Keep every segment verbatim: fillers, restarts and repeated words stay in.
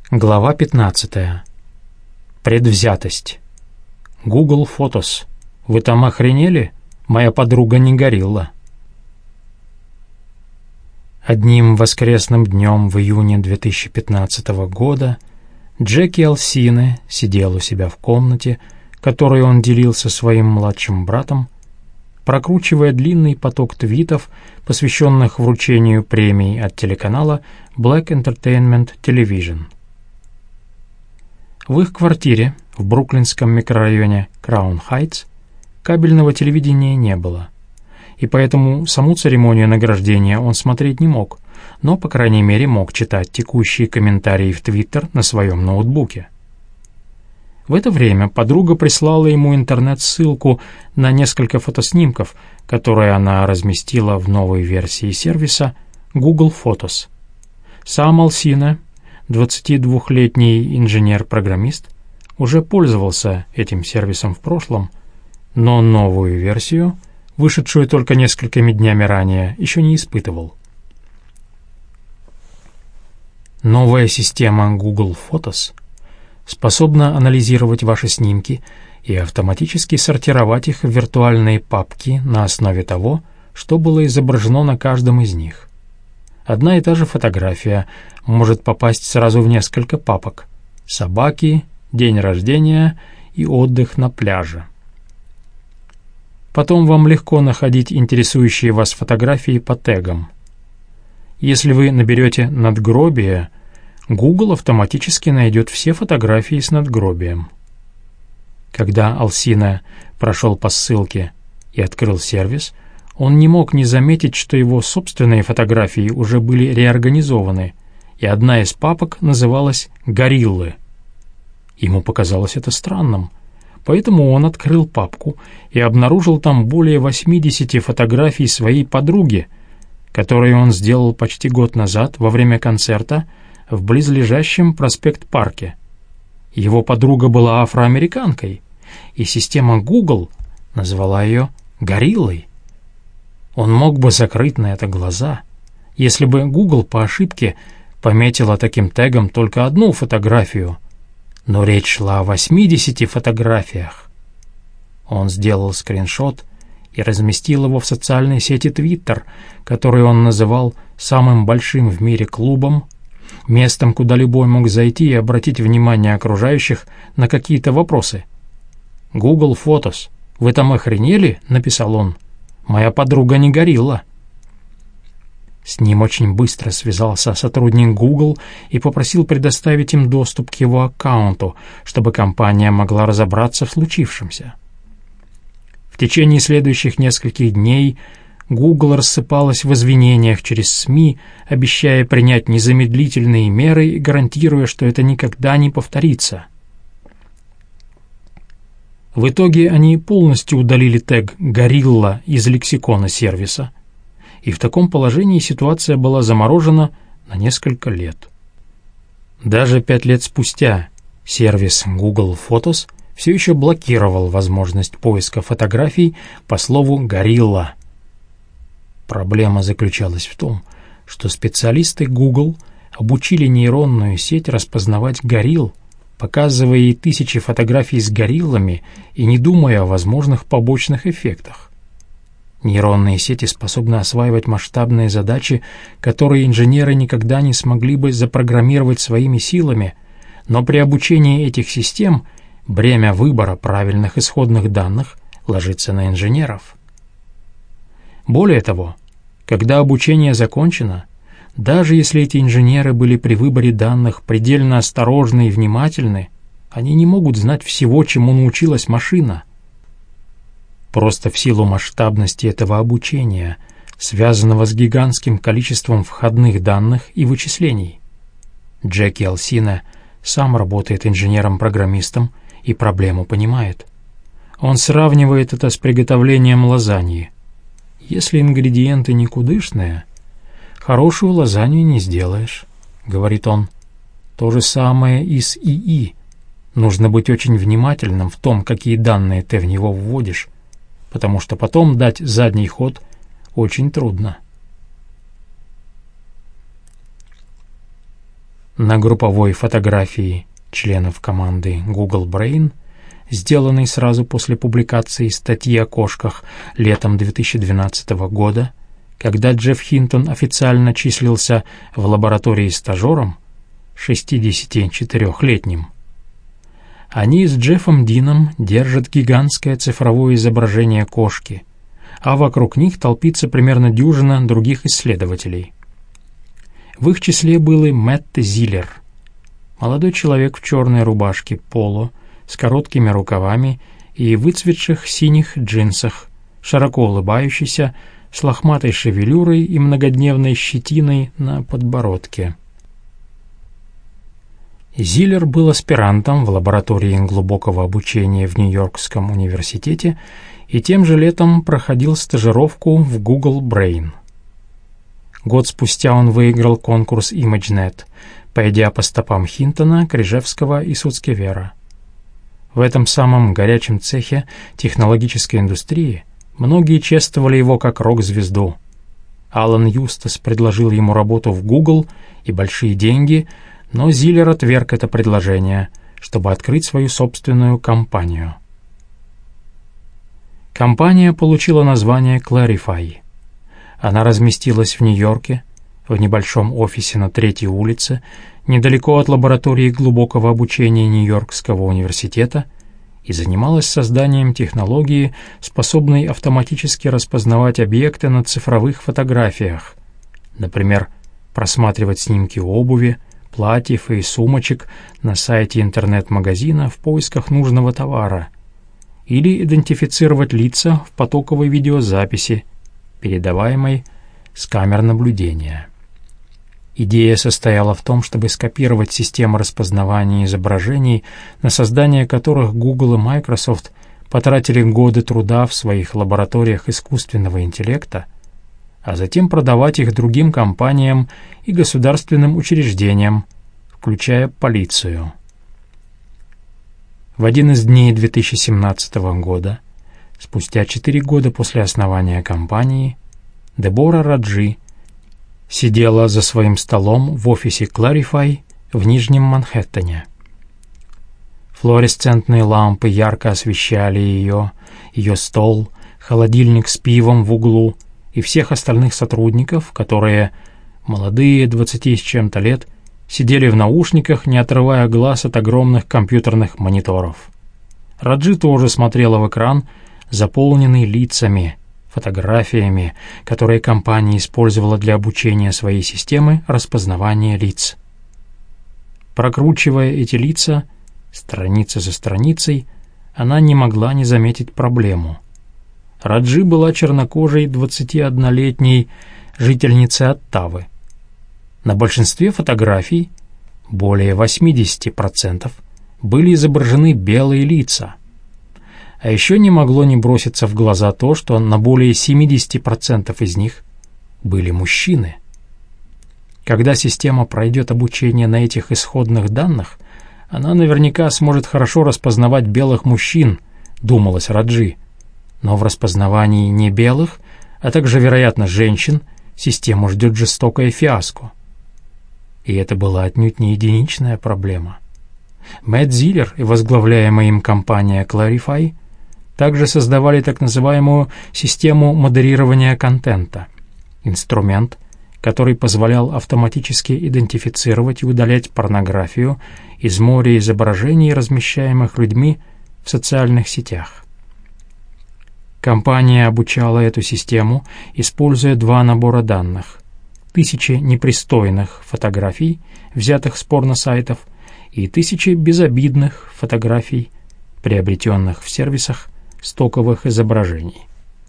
Глава пятнадцатая. Предвзятость. Google Photos. Вы там охренели? Моя подруга не горилла. Одним воскресным днем в июне две тысячи пятнадцатого года Джеки Алсине сидел у себя в комнате, которую он делил со своим младшим братом, прокручивая длинный поток твитов, посвященных вручению премий от телеканала Black Entertainment Television. В их квартире в бруклинском микрорайоне Краун-Хайтс кабельного телевидения не было, и поэтому саму церемонию награждения он смотреть не мог, но, по крайней мере, мог читать текущие комментарии в Твиттер на своем ноутбуке. В это время подруга прислала ему интернет-ссылку на несколько фотоснимков, которые она разместила в новой версии сервиса Google Photos. Сам Алсине, двадцатидвухлетний инженер-программист, уже пользовался этим сервисом в прошлом, но новую версию, вышедшую только несколькими днями ранее, еще не испытывал. Новая система Google Photos способна анализировать ваши снимки и автоматически сортировать их в виртуальные папки на основе того, что было изображено на каждом из них. Одна и та же фотография может попасть сразу в несколько папок: собаки, день рождения и отдых на пляже. Потом вам легко находить интересующие вас фотографии по тегам. Если вы наберете «надгробие», Google автоматически найдет все фотографии с надгробием. Когда Алсине прошел по ссылке и открыл сервис, он не мог не заметить, что его собственные фотографии уже были реорганизованы, и одна из папок называлась «Гориллы». Ему показалось это странным, поэтому он открыл папку и обнаружил там более восьмидесяти фотографий своей подруги, которые он сделал почти год назад во время концерта в близлежащем Проспект-парке. Его подруга была афроамериканкой, и система Google назвала ее «гориллой». Он мог бы закрыть на это глаза, если бы Google по ошибке пометила таким тегом только одну фотографию, но речь шла о восьмидесяти фотографиях. Он сделал скриншот и разместил его в социальной сети Twitter, который он называл самым большим в мире клубом, местом, куда любой мог зайти и обратить внимание окружающих на какие-то вопросы. «Google Photos, вы там охренели?» — написал он. «Моя подруга не горилла». С ним очень быстро связался сотрудник Google и попросил предоставить им доступ к его аккаунту, чтобы компания могла разобраться в случившемся. В течение следующих нескольких дней Google рассыпалась в извинениях через СМИ, обещая принять незамедлительные меры и гарантируя, что это никогда не повторится. В итоге они полностью удалили тег «Горилла» из лексикона сервиса, и в таком положении ситуация была заморожена на несколько лет. Даже пять лет спустя сервис Google Photos все еще блокировал возможность поиска фотографий по слову «горилла». Проблема заключалась в том, что специалисты Google обучили нейронную сеть распознавать горилл, показывая ей тысячи фотографий с гориллами и не думая о возможных побочных эффектах. Нейронные сети способны осваивать масштабные задачи, которые инженеры никогда не смогли бы запрограммировать своими силами, но при обучении этих систем бремя выбора правильных исходных данных ложится на инженеров. Более того, когда обучение закончено, даже если эти инженеры были при выборе данных предельно осторожны и внимательны, они не могут знать всего, чему научилась машина. Просто в силу масштабности этого обучения, связанного с гигантским количеством входных данных и вычислений. Джеки Алсине сам работает инженером-программистом и проблему понимает. Он сравнивает это с приготовлением лазаньи. Если ингредиенты никудышные, хорошую лазанью не сделаешь, говорит он. То же самое и с ИИ. Нужно быть очень внимательным в том, какие данные ты в него вводишь, потому что потом дать задний ход очень трудно. На групповой фотографии членов команды Google Brain, сделанной сразу после публикации статьи о кошках летом две тысячи двенадцатого года, когда Джефф Хинтон официально числился в лаборатории стажером, шестидесятичетырёхлетним, они с Джеффом Дином держат гигантское цифровое изображение кошки, а вокруг них толпится примерно дюжина других исследователей. В их числе был и Мэтт Зиллер, молодой человек в черной рубашке поло с короткими рукавами и выцветших синих джинсах, широко улыбающийся, с лохматой шевелюрой и многодневной щетиной на подбородке. Зиллер был аспирантом в лаборатории глубокого обучения в Нью-Йоркском университете и тем же летом проходил стажировку в Google Brain. Год спустя он выиграл конкурс ImageNet, пойдя по стопам Хинтона, Крижевского и Суцкевера. В этом самом горячем цехе технологической индустрии многие чествовали его как рок-звезду. Алан Юстас предложил ему работу в Google и большие деньги, но Зиллер отверг это предложение, чтобы открыть свою собственную компанию. Компания получила название Clarify. Она разместилась в Нью-Йорке, в небольшом офисе на Третьей улице, недалеко от лаборатории глубокого обучения Нью-Йоркского университета, и занималась созданием технологии, способной автоматически распознавать объекты на цифровых фотографиях, например, просматривать снимки обуви, платьев и сумочек на сайте интернет-магазина в поисках нужного товара, или идентифицировать лица в потоковой видеозаписи, передаваемой с камер наблюдения. Идея состояла в том, чтобы скопировать системы распознавания изображений, на создание которых Google и Microsoft потратили годы труда в своих лабораториях искусственного интеллекта, а затем продавать их другим компаниям и государственным учреждениям, включая полицию. В один из дней две тысячи семнадцатого года, спустя четыре года после основания компании, Дебора Раджи сидела за своим столом в офисе Clarify в Нижнем Манхэттене. Флуоресцентные лампы ярко освещали ее, ее стол, холодильник с пивом в углу и всех остальных сотрудников, которые, молодые, двадцати с чем-то лет, сидели в наушниках, не отрывая глаз от огромных компьютерных мониторов. Раджи тоже смотрела в экран, заполненный лицами, фотографиями, которые компания использовала для обучения своей системы распознавания лиц. Прокручивая эти лица, страница за страницей, она не могла не заметить проблему. Раджи была чернокожей двадцатиоднолетней жительницей Оттавы. На большинстве фотографий, более восемьдесят процентов, были изображены белые лица. А еще не могло не броситься в глаза то, что на более семьдесят процентов из них были мужчины. Когда система пройдет обучение на этих исходных данных, она наверняка сможет хорошо распознавать белых мужчин, думалось Раджи. Но в распознавании не белых, а также, вероятно, женщин, систему ждет жестокое фиаско. И это была отнюдь не единичная проблема. Мэтт Зиллер и возглавляемая им компания Clarify также создавали так называемую систему модерирования контента, инструмент, который позволял автоматически идентифицировать и удалять порнографию из моря изображений, размещаемых людьми в социальных сетях. Компания обучала эту систему, используя два набора данных: тысячи непристойных фотографий, взятых с порносайтов, и тысячи безобидных фотографий, приобретенных в сервисах стоковых изображений.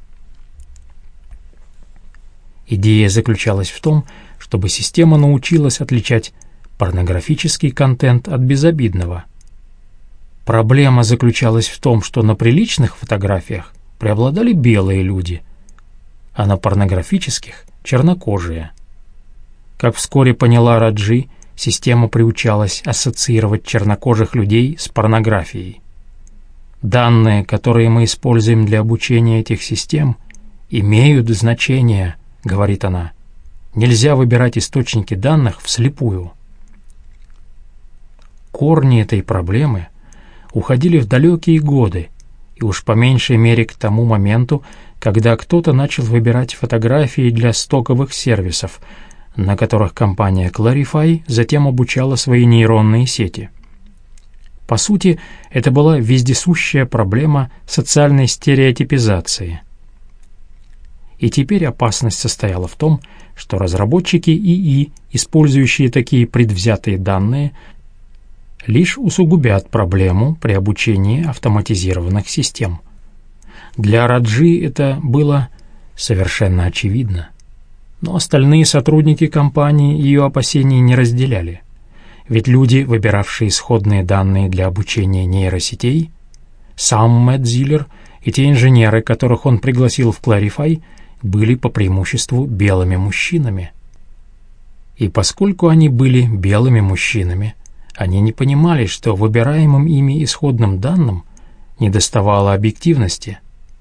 Идея заключалась в том, чтобы система научилась отличать порнографический контент от безобидного. Проблема заключалась в том, что на приличных фотографиях преобладали белые люди, а на порнографических — чернокожие. Как вскоре поняла Раджи, система приучалась ассоциировать чернокожих людей с порнографией. Данные, которые мы используем для обучения этих систем, имеют значение, говорит она. Нельзя выбирать источники данных вслепую. корни этой проблемы уходили в далекие годы, и уж по меньшей мере к тому моменту, когда кто-то начал выбирать фотографии для стоковых сервисов, на которых компания Clarify затем обучала свои нейронные сети. По сути, это была вездесущая проблема социальной стереотипизации. И теперь опасность состояла в том, что разработчики ИИ, использующие такие предвзятые данные, лишь усугубят проблему при обучении автоматизированных систем. Для Раджи это было совершенно очевидно. Но остальные сотрудники компании ее опасений не разделяли. Ведь люди, выбиравшие исходные данные для обучения нейросетей, сам Мэтт Зиллер и те инженеры, которых он пригласил в Clarify, были по преимуществу белыми мужчинами. И поскольку они были белыми мужчинами, они не понимали, что выбираемым ими исходным данным недоставало объективности.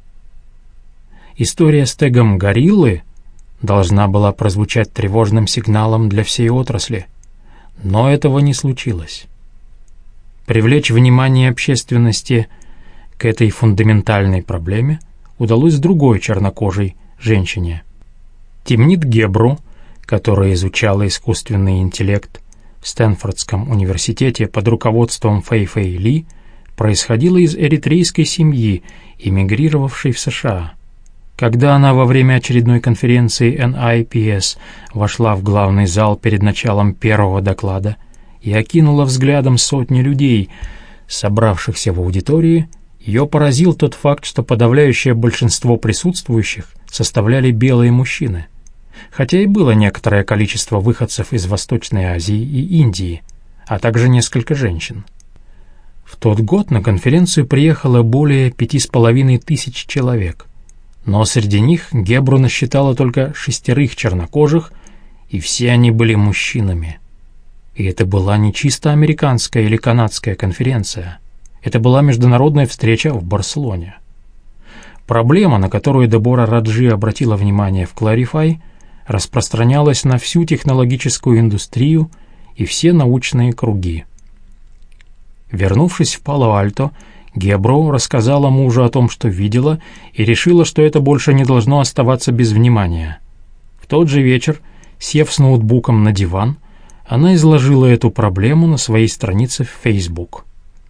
История с тегом «гориллы» должна была прозвучать тревожным сигналом для всей отрасли, но этого не случилось. Привлечь внимание общественности к этой фундаментальной проблеме удалось другой чернокожей женщине. Тимнит Гебру, которая изучала искусственный интеллект в Стэнфордском университете под руководством Фэй-Фэй Ли, происходила из эритрейской семьи, эмигрировавшей в США. Когда она во время очередной конференции эн ай пи эс вошла в главный зал перед началом первого доклада и окинула взглядом сотни людей, собравшихся в аудитории, ее поразил тот факт, что подавляющее большинство присутствующих составляли белые мужчины, хотя и было некоторое количество выходцев из Восточной Азии и Индии, а также несколько женщин. В тот год на конференцию приехало более пяти с половиной тысяч человек, но среди них Гебру насчитала только шестерых чернокожих, и все они были мужчинами. И это была не чисто американская или канадская конференция. Это была международная встреча в Барселоне. Проблема, на которую Дебора Раджи обратила внимание в Clarify, распространялась на всю технологическую индустрию и все научные круги. Вернувшись в Пало-Альто, Гебру рассказала мужу о том, что видела, и решила, что это больше не должно оставаться без внимания. В тот же вечер, сев с ноутбуком на диван, она изложила эту проблему на своей странице в Facebook.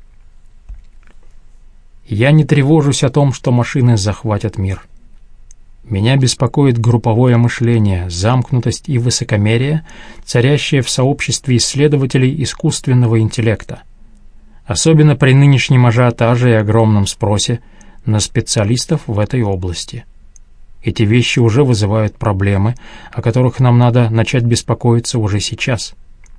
«Я не тревожусь о том, что машины захватят мир. Меня беспокоит групповое мышление, замкнутость и высокомерие, царящее в сообществе исследователей искусственного интеллекта, особенно при нынешнем ажиотаже и огромном спросе на специалистов в этой области. Эти вещи уже вызывают проблемы, о которых нам надо начать беспокоиться уже сейчас.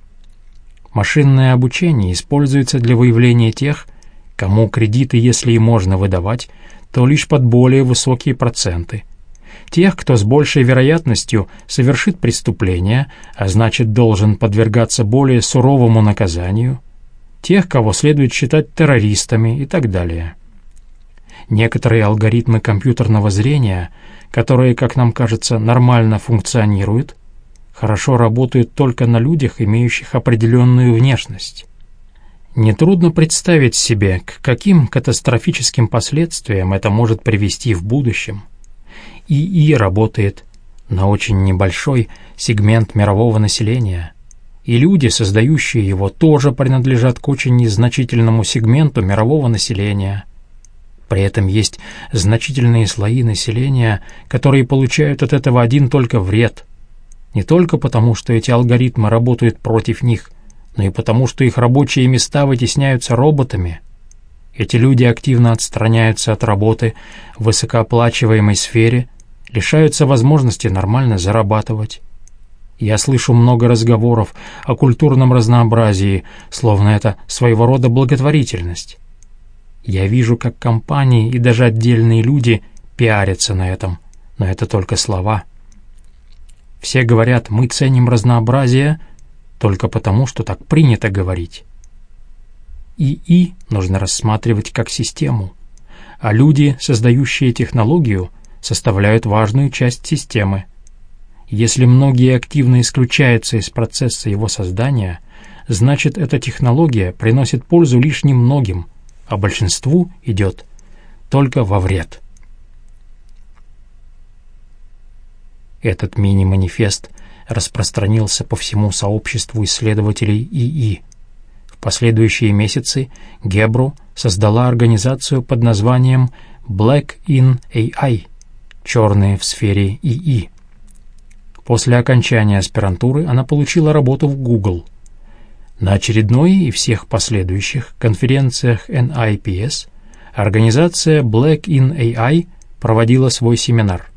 Машинное обучение используется для выявления тех, кому кредиты, если и можно выдавать, то лишь под более высокие проценты. Тех, кто с большей вероятностью совершит преступление, а значит должен подвергаться более суровому наказанию, тех, кого следует считать террористами и так далее. Некоторые алгоритмы компьютерного зрения, которые, как нам кажется, нормально функционируют, хорошо работают только на людях, имеющих определенную внешность. Нетрудно представить себе, к каким катастрофическим последствиям это может привести в будущем. ИИ работает на очень небольшой сегмент мирового населения, и люди, создающие его, тоже принадлежат к очень незначительному сегменту мирового населения. При этом есть значительные слои населения, которые получают от этого один только вред. Не только потому, что эти алгоритмы работают против них, но и потому, что их рабочие места вытесняются роботами. Эти люди активно отстраняются от работы в высокооплачиваемой сфере, лишаются возможности нормально зарабатывать. Я слышу много разговоров о культурном разнообразии, словно это своего рода благотворительность. Я вижу, как компании и даже отдельные люди пиарятся на этом, но это только слова. Все говорят, мы ценим разнообразие только потому, что так принято говорить. ИИ нужно рассматривать как систему, а люди, создающие технологию, составляют важную часть системы. Если многие активно исключаются из процесса его создания, значит, эта технология приносит пользу лишь немногим, а большинству идет только во вред. Этот мини-манифест распространился по всему сообществу исследователей ИИ. В последующие месяцы Гебру создала организацию под названием Black in эй ай – «Черные в сфере ИИ». После окончания аспирантуры она получила работу в Google. На очередной и всех последующих конференциях эн ай пи эс организация Black in эй ай проводила свой семинар.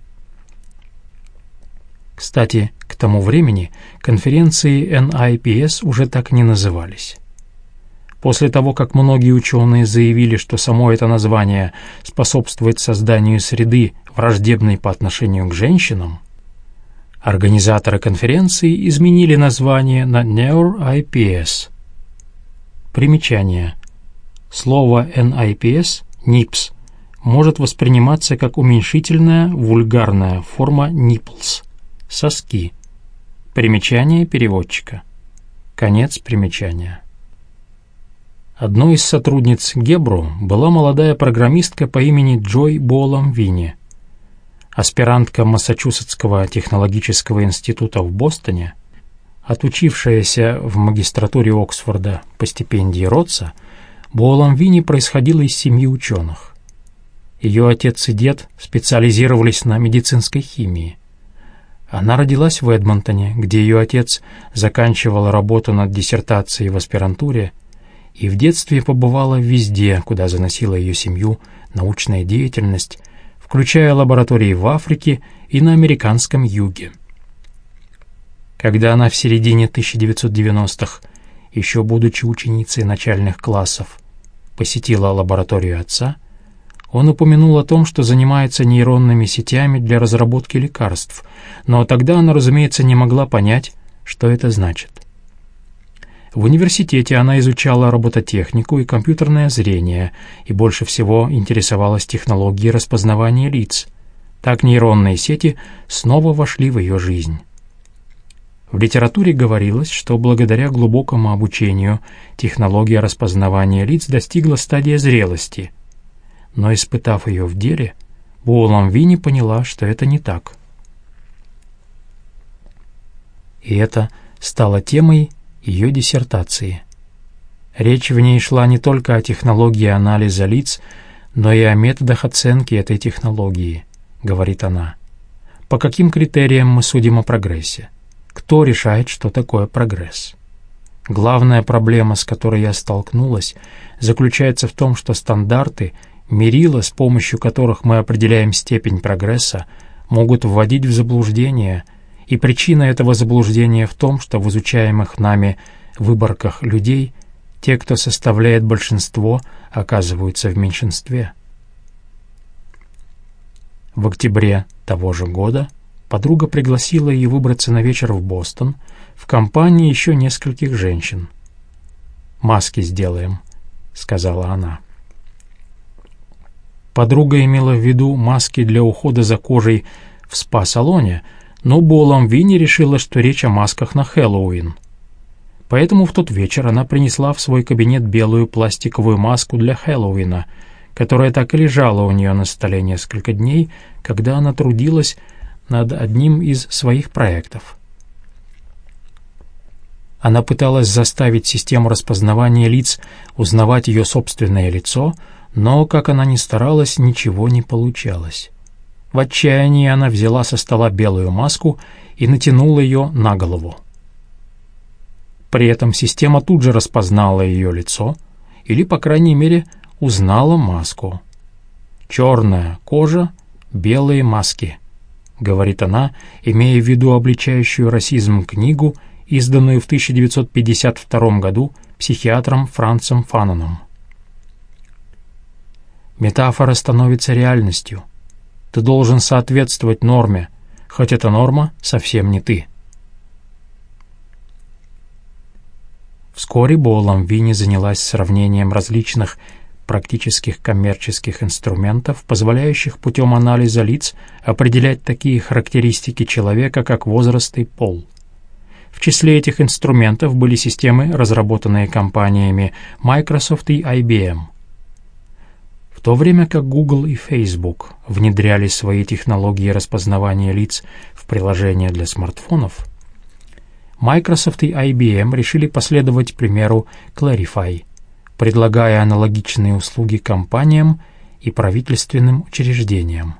Кстати, к тому времени конференции эн ай пи эс уже так не назывались. После того, как многие ученые заявили, что само это название способствует созданию среды, враждебной по отношению к женщинам, организаторы конференции изменили название на нейр ай пи эс. Примечание. Слово эн ай пи эс, нипс, может восприниматься как уменьшительная, вульгарная форма nipples, соски. Примечание переводчика. Конец примечания. Одной из сотрудниц Гебру была молодая программистка по имени Джой Боулам-Винни. Аспирантка Массачусетского технологического института в Бостоне, отучившаяся в магистратуре Оксфорда по стипендии Ротса, Боулам-Винни происходила из семьи ученых. Ее отец и дед специализировались на медицинской химии. Она родилась в Эдмонтоне, где ее отец заканчивал работу над диссертацией в аспирантуре, и в детстве побывала везде, куда заносила ее семью научная деятельность, включая лаборатории в Африке и на американском юге. Когда она в середине тысяча девятьсот девяностых, еще будучи ученицей начальных классов, посетила лабораторию отца, он упомянул о том, что занимается нейронными сетями для разработки лекарств, но тогда она, разумеется, не могла понять, что это значит. В университете она изучала робототехнику и компьютерное зрение и больше всего интересовалась технологией распознавания лиц. Так нейронные сети снова вошли в ее жизнь. В литературе говорилось, что благодаря глубокому обучению технология распознавания лиц достигла стадии зрелости. Но, испытав ее в деле, Боулам-Винни поняла, что это не так. И это стало темой ее диссертации. Речь в ней шла не только о технологии анализа лиц, но и о методах оценки этой технологии, говорит она. По каким критериям мы судим о прогрессе? Кто решает, что такое прогресс? Главная проблема, с которой я столкнулась, заключается в том, что стандарты, мерила, с помощью которых мы определяем степень прогресса, могут вводить в заблуждение, и причина этого заблуждения в том, что в изучаемых нами выборках людей те, кто составляет большинство, оказываются в меньшинстве. В октябре того же года подруга пригласила ее выбраться на вечер в Бостон в компании еще нескольких женщин. «Маски сделаем», — сказала она. Подруга имела в виду маски для ухода за кожей в спа-салоне, но Боулам-Винни решила, что речь о масках на Хэллоуин. Поэтому в тот вечер она принесла в свой кабинет белую пластиковую маску для Хэллоуина, которая так и лежала у нее на столе несколько дней, когда она трудилась над одним из своих проектов. Она пыталась заставить систему распознавания лиц узнавать ее собственное лицо, но, как она ни старалась, ничего не получалось. В отчаянии она взяла со стола белую маску и натянула ее на голову. При этом система тут же распознала ее лицо, или, по крайней мере, узнала маску. «Черная кожа, белые маски», — говорит она, имея в виду обличающую расизм книгу, изданную в тысяча девятьсот пятьдесят втором году психиатром Францем Фаноном. Метафора становится реальностью. Ты должен соответствовать норме, хоть эта норма совсем не ты. Вскоре Боулам-Винни занялась сравнением различных практических коммерческих инструментов, позволяющих путем анализа лиц определять такие характеристики человека, как возраст и пол. В числе этих инструментов были системы, разработанные компаниями Microsoft и ай би эм. В то время как Google и Facebook внедряли свои технологии распознавания лиц в приложения для смартфонов, Microsoft и ай би эм решили последовать примеру Clarify, предлагая аналогичные услуги компаниям и правительственным учреждениям.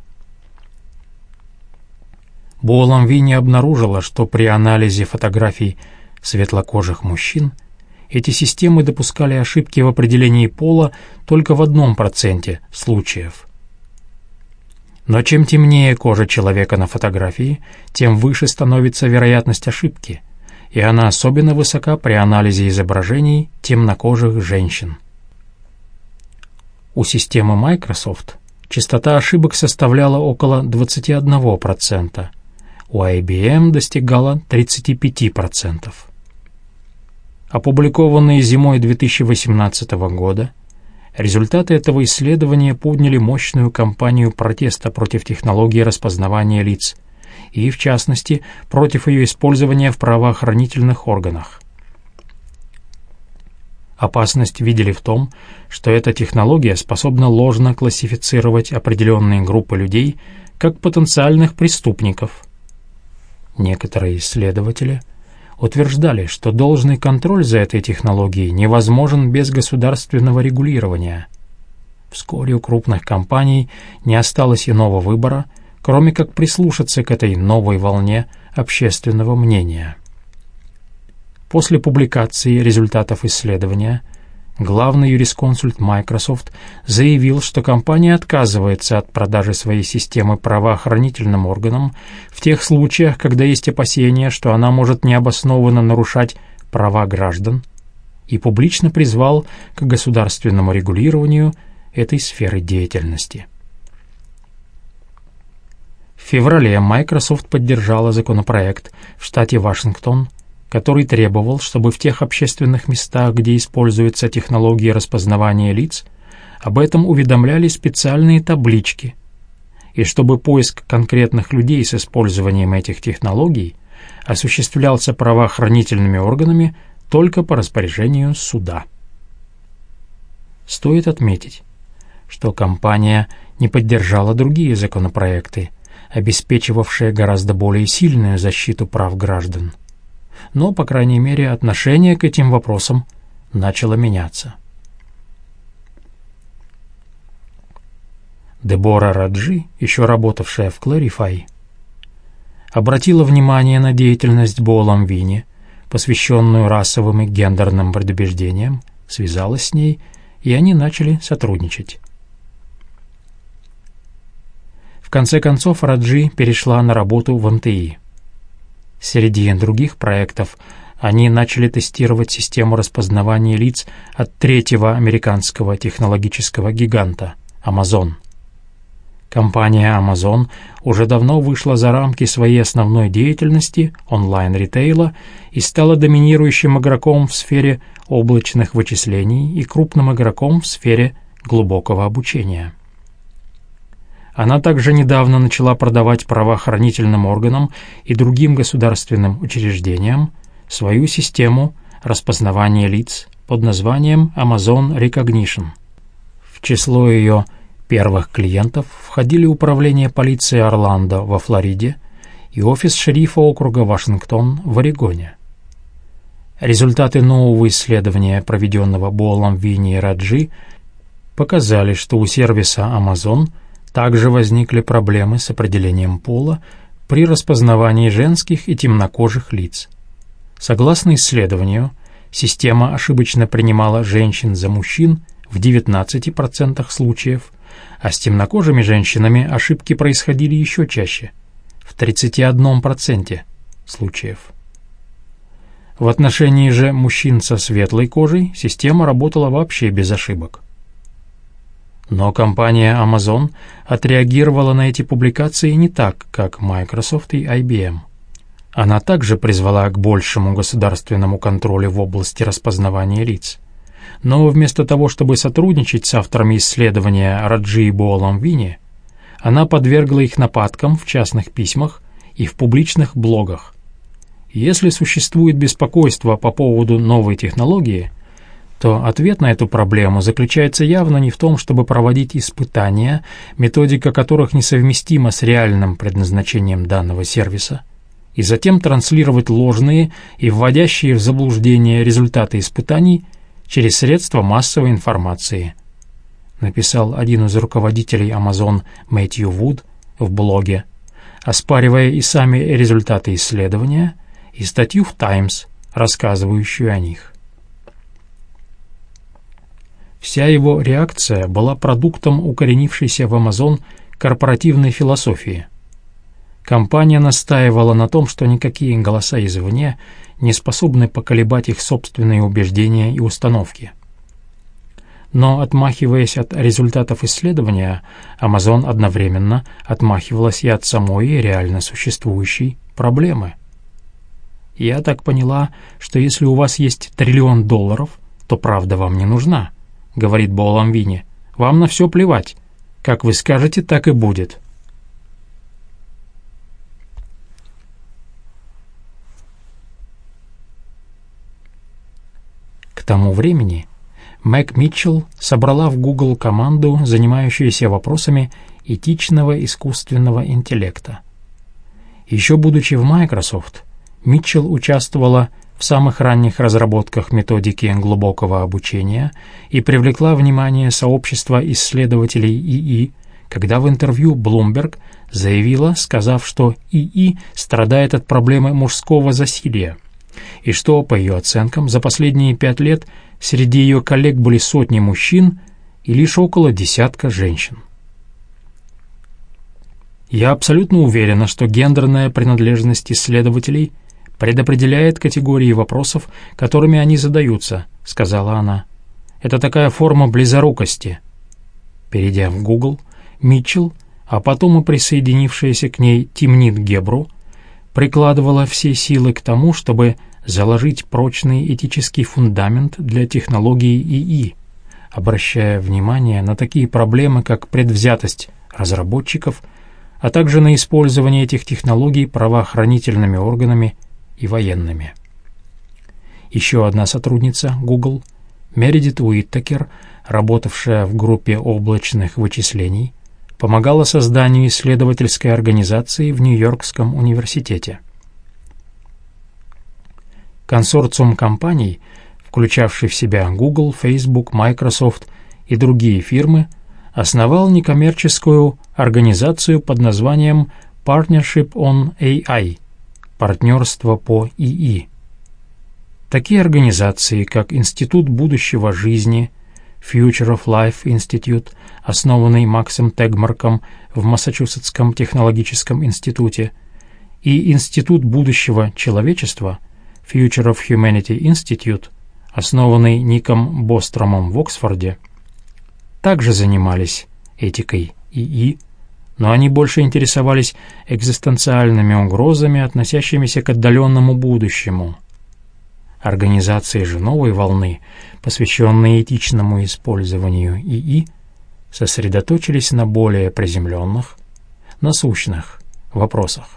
Болам Винни обнаружила, что при анализе фотографий светлокожих мужчин эти системы допускали ошибки в определении пола только в одном проценте случаев. Но чем темнее кожа человека на фотографии, тем выше становится вероятность ошибки, и она особенно высока при анализе изображений темнокожих женщин. У системы Microsoft частота ошибок составляла около двадцать один процент, у ай би эм достигала тридцать пять процентов. Опубликованные зимой две тысячи восемнадцатого года, результаты этого исследования подняли мощную кампанию протеста против технологии распознавания лиц и, в частности, против ее использования в правоохранительных органах. Опасность видели в том, что эта технология способна ложно классифицировать определенные группы людей как потенциальных преступников. Некоторые исследователи утверждали, что должный контроль за этой технологией невозможен без государственного регулирования. Вскоре у крупных компаний не осталось иного выбора, кроме как прислушаться к этой новой волне общественного мнения. После публикации результатов исследования главный юрисконсульт Microsoft заявил, что компания отказывается от продажи своей системы правоохранительным органам в тех случаях, когда есть опасения, что она может необоснованно нарушать права граждан, и публично призвал к государственному регулированию этой сферы деятельности. В феврале Microsoft поддержала законопроект в штате Вашингтон, который требовал, чтобы в тех общественных местах, где используются технологии распознавания лиц, об этом уведомляли специальные таблички, и чтобы поиск конкретных людей с использованием этих технологий осуществлялся правоохранительными органами только по распоряжению суда. Стоит отметить, что компания не поддержала другие законопроекты, обеспечивавшие гораздо более сильную защиту прав граждан. Но, по крайней мере, отношение к этим вопросам начало меняться. Дебора Раджи, еще работавшая в Clarify, обратила внимание на деятельность Болам Винни, посвященную расовым и гендерным предубеждениям, связалась с ней, и они начали сотрудничать. В конце концов, Раджи перешла на работу в эм тэ и. Среди других проектов они начали тестировать систему распознавания лиц от третьего американского технологического гиганта Amazon. Компания Amazon уже давно вышла за рамки своей основной деятельности онлайн-ритейла и стала доминирующим игроком в сфере облачных вычислений и крупным игроком в сфере глубокого обучения. Она также недавно начала продавать правоохранительным органам и другим государственным учреждениям свою систему распознавания лиц под названием Amazon Recognition. В число ее первых клиентов входили Управление полиции Орландо во Флориде и офис шерифа округа Вашингтон в Орегоне. Результаты нового исследования, проведенного Болам Винни и Раджи, показали, что у сервиса Amazon также возникли проблемы с определением пола при распознавании женских и темнокожих лиц. Согласно исследованию, система ошибочно принимала женщин за мужчин в девятнадцати процентах случаев, а с темнокожими женщинами ошибки происходили еще чаще, в тридцати одном проценте случаев. В отношении же мужчин со светлой кожей система работала вообще без ошибок. Но компания Amazon отреагировала на эти публикации не так, как Microsoft и ай би эм. Она также призвала к большему государственному контролю в области распознавания лиц. Но вместо того, чтобы сотрудничать с авторами исследования Раджи и Болам Винни, она подвергла их нападкам в частных письмах и в публичных блогах Если существует беспокойство по поводу новой технологии, то ответ на эту проблему заключается явно не в том, чтобы проводить испытания, методика которых несовместима с реальным предназначением данного сервиса, и затем транслировать ложные и вводящие в заблуждение результаты испытаний через средства массовой информации, написал один из руководителей Amazon Мэтью Вуд в блоге, оспаривая и сами результаты исследования, и статью в «Таймс», рассказывающую о них. Вся его реакция была продуктом укоренившейся в Amazon корпоративной философии. Компания настаивала на том, что никакие голоса извне не способны поколебать их собственные убеждения и установки. Но, отмахиваясь от результатов исследования, Amazon одновременно отмахивалась и от самой реально существующей проблемы. «Я так поняла, что если у вас есть триллион долларов, то правда вам не нужна», — говорит Бо Ламвини. «Вам на все плевать. Как вы скажете, так и будет». К тому времени Мэг Митчелл собрала в Google команду, занимающуюся вопросами этичного искусственного интеллекта. Еще будучи в Microsoft, Митчелл участвовала в самых ранних разработках методики глубокого обучения и привлекла внимание сообщества исследователей ИИ, когда в интервью Bloomberg заявила, сказав, что ИИ страдает от проблемы мужского засилья, и что, по ее оценкам, за последние пять лет среди ее коллег были сотни мужчин и лишь около десятка женщин. «Я абсолютно уверена, что гендерная принадлежность исследователей предопределяет категории вопросов, которыми они задаются», — сказала она. «Это такая форма близорукости». Перейдя в Google, Митчелл, а потом и присоединившаяся к ней Тимнит Гебру, прикладывала все силы к тому, чтобы заложить прочный этический фундамент для технологий ИИ, обращая внимание на такие проблемы, как предвзятость разработчиков, а также на использование этих технологий правоохранительными органами и военными. Еще одна сотрудница Google, Мередит Уиттакер, работавшая в группе облачных вычислений, помогала созданию исследовательской организации в Нью-Йоркском университете. Консорциум компаний, включавший в себя Google, Facebook, Microsoft и другие фирмы, основал некоммерческую организацию под названием Partnership on эй ай – партнерство по ИИ. Такие организации, как Институт будущего жизни, Future of Life Institute, основанный Максом Тегмарком в Массачусетском технологическом институте, и Институт будущего человечества, Future of Humanity Institute, основанный Ником Бостромом в Оксфорде, также занимались этикой ИИ, но они больше интересовались экзистенциальными угрозами, относящимися к отдаленному будущему. Организации же новой волны, посвященные этичному использованию ИИ, сосредоточились на более приземленных, насущных вопросах.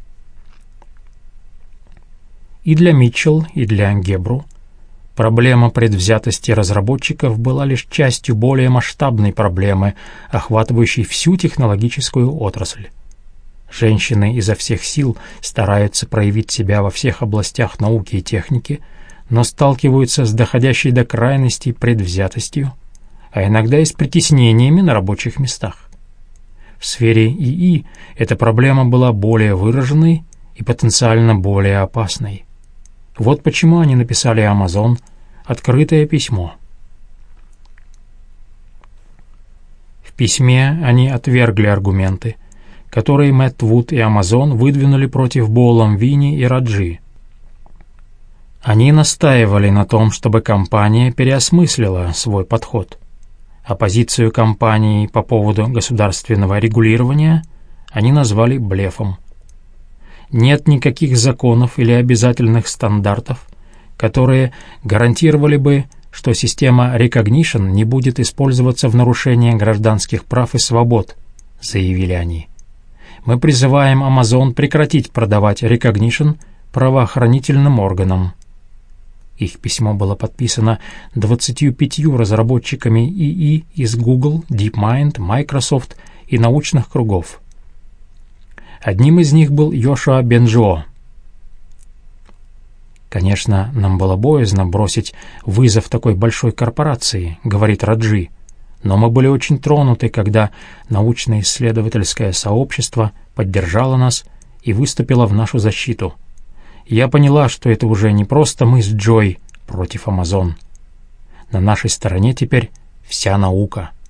И для Митчелл, и для Гебру проблема предвзятости разработчиков была лишь частью более масштабной проблемы, охватывающей всю технологическую отрасль. Женщины изо всех сил стараются проявить себя во всех областях науки и техники, но сталкиваются с доходящей до крайностей предвзятостью, а иногда и с притеснениями на рабочих местах. В сфере ИИ эта проблема была более выраженной и потенциально более опасной. Вот почему они написали Amazon открытое письмо. В письме они отвергли аргументы, которые Мэтт Вуд и Amazon выдвинули против Бо Ламвини и Раджи. Они настаивали на том, чтобы компания переосмыслила свой подход, а позицию компании по поводу государственного регулирования они назвали блефом. Нет никаких законов или обязательных стандартов, которые гарантировали бы, что система Recognition не будет использоваться в нарушение гражданских прав и свобод, заявили они. Мы призываем Amazon прекратить продавать Recognition, правоохранительным органам. Их письмо было подписано двадцатью пятью разработчиками ИИ из Google, DeepMind, Microsoft и научных кругов. Одним из них был Йошуа Бенджио. «Конечно, нам было боязно бросить вызов такой большой корпорации», — говорит Раджи, «но мы были очень тронуты, когда научно-исследовательское сообщество поддержало нас и выступило в нашу защиту. Я поняла, что это уже не просто мы с Джой против Amazon. На нашей стороне теперь вся наука».